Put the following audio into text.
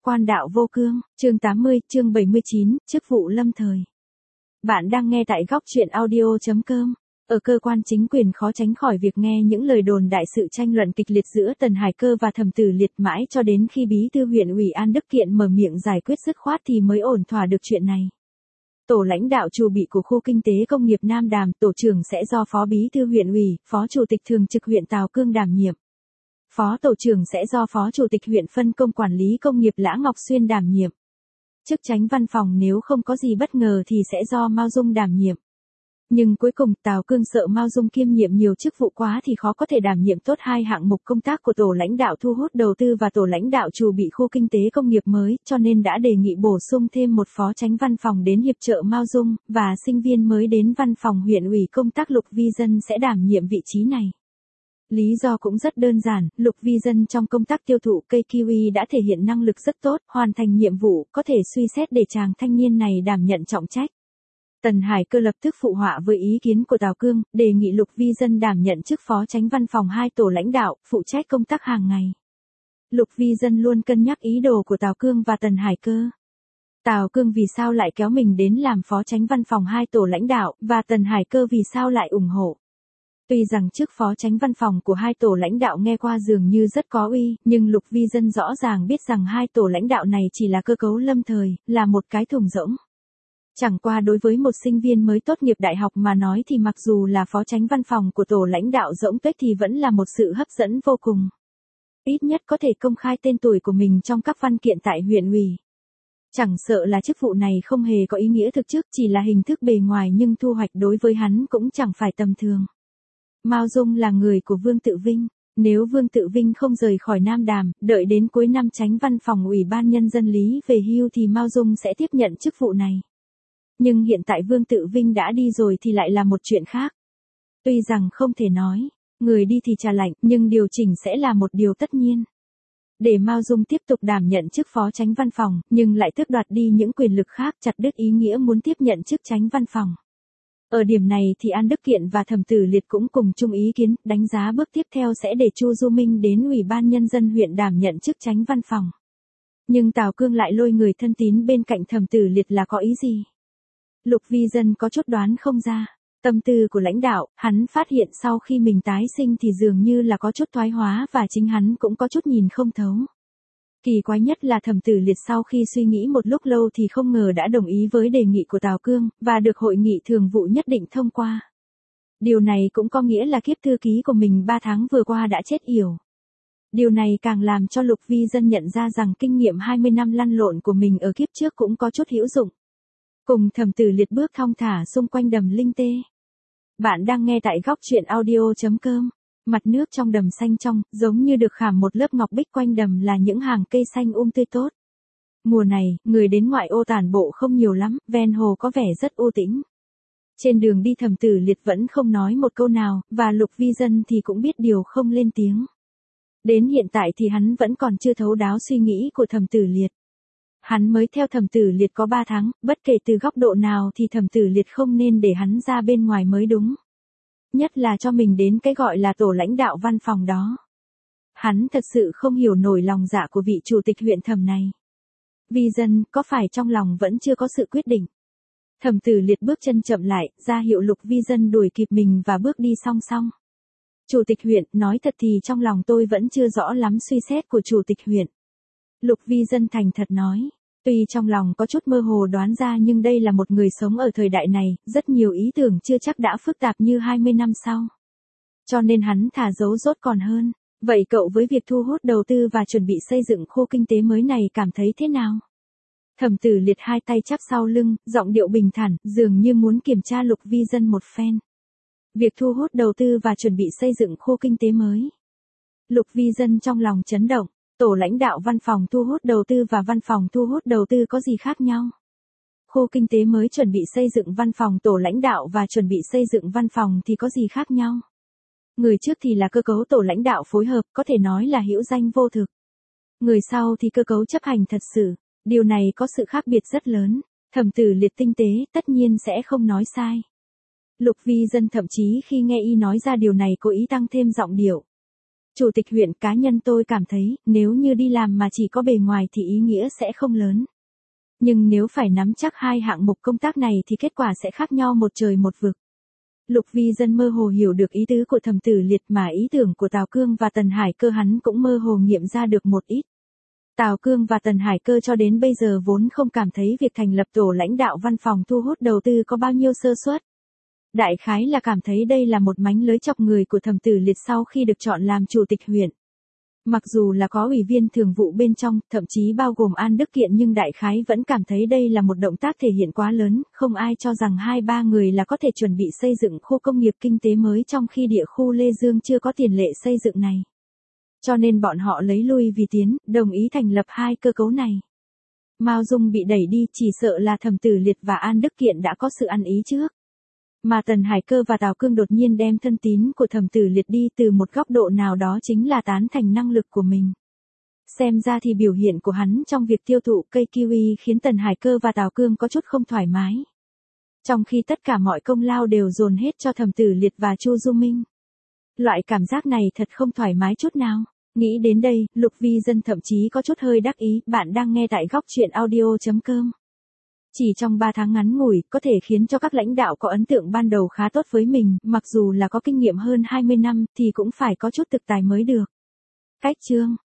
Quan đạo vô cương, chương 80, chương 79, chức vụ lâm thời. Bạn đang nghe tại góc truyện audio.com. Ở cơ quan chính quyền khó tránh khỏi việc nghe những lời đồn đại sự tranh luận kịch liệt giữa Tần Hải Cơ và Thẩm Tử Liệt mãi cho đến khi bí thư huyện ủy An Đức Kiện mở miệng giải quyết dứt khoát thì mới ổn thỏa được chuyện này. Tổ lãnh đạo chủ bị của khu kinh tế công nghiệp Nam Đàm, tổ trưởng sẽ do Phó Bí thư huyện ủy, Phó Chủ tịch thường trực huyện Tào Cương đảm nhiệm. Phó tổ trưởng sẽ do Phó Chủ tịch huyện phân công quản lý công nghiệp Lã Ngọc Xuyên đảm nhiệm. Chức chánh văn phòng nếu không có gì bất ngờ thì sẽ do Mao Dung đảm nhiệm. Nhưng cuối cùng Tào Cương sợ Mao Dung kiêm nhiệm nhiều chức vụ quá thì khó có thể đảm nhiệm tốt hai hạng mục công tác của tổ lãnh đạo thu hút đầu tư và tổ lãnh đạo chủ bị khu kinh tế công nghiệp mới, cho nên đã đề nghị bổ sung thêm một phó chánh văn phòng đến hiệp trợ Mao Dung, và sinh viên mới đến văn phòng huyện ủy công tác Lục Vi Dân sẽ đảm nhiệm vị trí này. Lý do cũng rất đơn giản, Lục Vi Dân trong công tác tiêu thụ cây kiwi đã thể hiện năng lực rất tốt, hoàn thành nhiệm vụ, có thể suy xét để chàng thanh niên này đảm nhận trọng trách. Tần Hải Cơ lập tức phụ họa với ý kiến của Tào Cương, đề nghị Lục Vi Dân đảm nhận chức phó chánh văn phòng hai tổ lãnh đạo, phụ trách công tác hàng ngày. Lục Vi Dân luôn cân nhắc ý đồ của Tào Cương và Tần Hải Cơ. Tào Cương vì sao lại kéo mình đến làm phó chánh văn phòng hai tổ lãnh đạo, và Tần Hải Cơ vì sao lại ủng hộ. Tuy rằng chức phó chánh văn phòng của hai tổ lãnh đạo nghe qua dường như rất có uy, nhưng Lục Vi Dân rõ ràng biết rằng hai tổ lãnh đạo này chỉ là cơ cấu lâm thời, là một cái thùng rỗng. Chẳng qua đối với một sinh viên mới tốt nghiệp đại học mà nói thì mặc dù là phó chánh văn phòng của tổ lãnh đạo rỗng tuếch thì vẫn là một sự hấp dẫn vô cùng. Ít nhất có thể công khai tên tuổi của mình trong các văn kiện tại huyện ủy. Chẳng sợ là chức vụ này không hề có ý nghĩa thực chất, chỉ là hình thức bề ngoài nhưng thu hoạch đối với hắn cũng chẳng phải tầm thường. Mao Dung là người của Vương Tự Vinh. Nếu Vương Tự Vinh không rời khỏi Nam Đàm, đợi đến cuối năm chánh văn phòng Ủy ban Nhân dân Lý về hưu thì Mao Dung sẽ tiếp nhận chức vụ này. Nhưng hiện tại Vương Tự Vinh đã đi rồi thì lại là một chuyện khác. Tuy rằng không thể nói, người đi thì trà lạnh, nhưng điều chỉnh sẽ là một điều tất nhiên. Để Mao Dung tiếp tục đảm nhận chức phó chánh văn phòng, nhưng lại tước đoạt đi những quyền lực khác, chặt đứt ý nghĩa muốn tiếp nhận chức chánh văn phòng. Ở điểm này thì An Đức Kiện và Thẩm Tử Liệt cũng cùng chung ý kiến, đánh giá bước tiếp theo sẽ để Chu Du Minh đến Ủy ban Nhân dân huyện đảm nhận chức chánh văn phòng. Nhưng Tào Cương lại lôi người thân tín bên cạnh Thẩm Tử Liệt là có ý gì? Lục Vi Dân có chút đoán không ra. Tâm tư của lãnh đạo, hắn phát hiện sau khi mình tái sinh thì dường như là có chút thoái hóa và chính hắn cũng có chút nhìn không thấu. Kỳ quái nhất là Thẩm Tử Liệt sau khi suy nghĩ một lúc lâu thì không ngờ đã đồng ý với đề nghị của Tào Cương, và được hội nghị thường vụ nhất định thông qua. Điều này cũng có nghĩa là kiếp thư ký của mình 3 tháng vừa qua đã chết yểu. Điều này càng làm cho Lục Vi Dân nhận ra rằng kinh nghiệm 20 năm lăn lộn của mình ở kiếp trước cũng có chút hữu dụng. Cùng Thẩm Tử Liệt bước thong thả xung quanh đầm Linh Tê. Bạn đang nghe tại góc truyện audio.com. Mặt nước trong đầm xanh trong, giống như được khảm một lớp ngọc bích, quanh đầm là những hàng cây xanh tươi tốt. Mùa này, người đến ngoại ô tản bộ không nhiều lắm, ven hồ có vẻ rất u tĩnh. Trên đường đi Thẩm Tử Liệt vẫn không nói một câu nào, và Lục Vi Dân thì cũng biết điều không lên tiếng. Đến hiện tại thì hắn vẫn còn chưa thấu đáo suy nghĩ của Thẩm Tử Liệt. Hắn mới theo Thẩm Tử Liệt có 3 tháng, bất kể từ góc độ nào thì Thẩm Tử Liệt không nên để hắn ra bên ngoài mới đúng. Nhất là cho mình đến cái gọi là tổ lãnh đạo văn phòng đó. Hắn thật sự không hiểu nổi lòng dạ của vị chủ tịch huyện Thẩm này. Vi Dân, có phải trong lòng vẫn chưa có sự quyết định? Thẩm Tử Liệt bước chân chậm lại, ra hiệu Lục Vi Dân đuổi kịp mình và bước đi song song. Chủ tịch huyện, nói thật thì trong lòng tôi vẫn chưa rõ lắm suy xét của chủ tịch huyện. Lục Vi Dân thành thật nói. Tuy trong lòng có chút mơ hồ đoán ra nhưng đây là một người sống ở thời đại này, rất nhiều ý tưởng chưa chắc đã phức tạp như 20 năm sau. Cho nên hắn thà giấu rốt còn hơn. Vậy cậu với việc thu hút đầu tư và chuẩn bị xây dựng khu kinh tế mới này cảm thấy thế nào? Thẩm Tử Liệt hai tay chắp sau lưng, giọng điệu bình thản, dường như muốn kiểm tra Lục Vi Dân một phen. Việc thu hút đầu tư và chuẩn bị xây dựng khu kinh tế mới. Lục Vi Dân trong lòng chấn động. Tổ lãnh đạo văn phòng thu hút đầu tư và văn phòng thu hút đầu tư có gì khác nhau? Khu kinh tế mới chuẩn bị xây dựng văn phòng tổ lãnh đạo và chuẩn bị xây dựng văn phòng thì có gì khác nhau? Người trước thì là cơ cấu tổ lãnh đạo phối hợp, có thể nói là hữu danh vô thực. Người sau thì cơ cấu chấp hành thật sự. Điều này có sự khác biệt rất lớn. Thẩm Tử Liệt tinh tế, tất nhiên sẽ không nói sai. Lục Vi Dân thậm chí khi nghe y nói ra điều này cố ý tăng thêm giọng điệu. Chủ tịch huyện, cá nhân tôi cảm thấy, nếu như đi làm mà chỉ có bề ngoài thì ý nghĩa sẽ không lớn. Nhưng nếu phải nắm chắc hai hạng mục công tác này thì kết quả sẽ khác nhau một trời một vực. Lục Vi Dân mơ hồ hiểu được ý tứ của Thẩm Tử Liệt, mà ý tưởng của Tào Cương và Tần Hải Cơ hắn cũng mơ hồ nghiệm ra được một ít. Tào Cương và Tần Hải Cơ cho đến bây giờ vốn không cảm thấy việc thành lập tổ lãnh đạo văn phòng thu hút đầu tư có bao nhiêu sơ suất. Đại khái là cảm thấy đây là một mánh lưới chọc người của Thẩm Tử Liệt sau khi được chọn làm chủ tịch huyện. Mặc dù là có ủy viên thường vụ bên trong, thậm chí bao gồm An Đức Kiện, nhưng đại khái vẫn cảm thấy đây là một động tác thể hiện quá lớn, không ai cho rằng 2-3 người là có thể chuẩn bị xây dựng khu công nghiệp kinh tế mới trong khi địa khu Lê Dương chưa có tiền lệ xây dựng này. Cho nên bọn họ lấy lui vì tiến, đồng ý thành lập hai cơ cấu này. Mao Dung bị đẩy đi chỉ sợ là Thẩm Tử Liệt và An Đức Kiện đã có sự ăn ý trước. Mà Tần Hải Cơ và Tào Cương đột nhiên đem thân tín của Thẩm Tử Liệt đi từ một góc độ nào đó chính là tán thành năng lực của mình. Xem ra thì biểu hiện của hắn trong việc tiêu thụ cây kiwi khiến Tần Hải Cơ và Tào Cương có chút không thoải mái. Trong khi tất cả mọi công lao đều dồn hết cho Thẩm Tử Liệt và Chu Du Minh. Loại cảm giác này thật không thoải mái chút nào. Nghĩ đến đây, Lục Vi Dân thậm chí có chút hơi đắc ý. Bạn đang nghe tại góc truyện audio.com. Chỉ trong 3 tháng ngắn ngủi, có thể khiến cho các lãnh đạo có ấn tượng ban đầu khá tốt với mình, mặc dù là có kinh nghiệm hơn 20 năm, thì cũng phải có chút thực tài mới được. Cách chương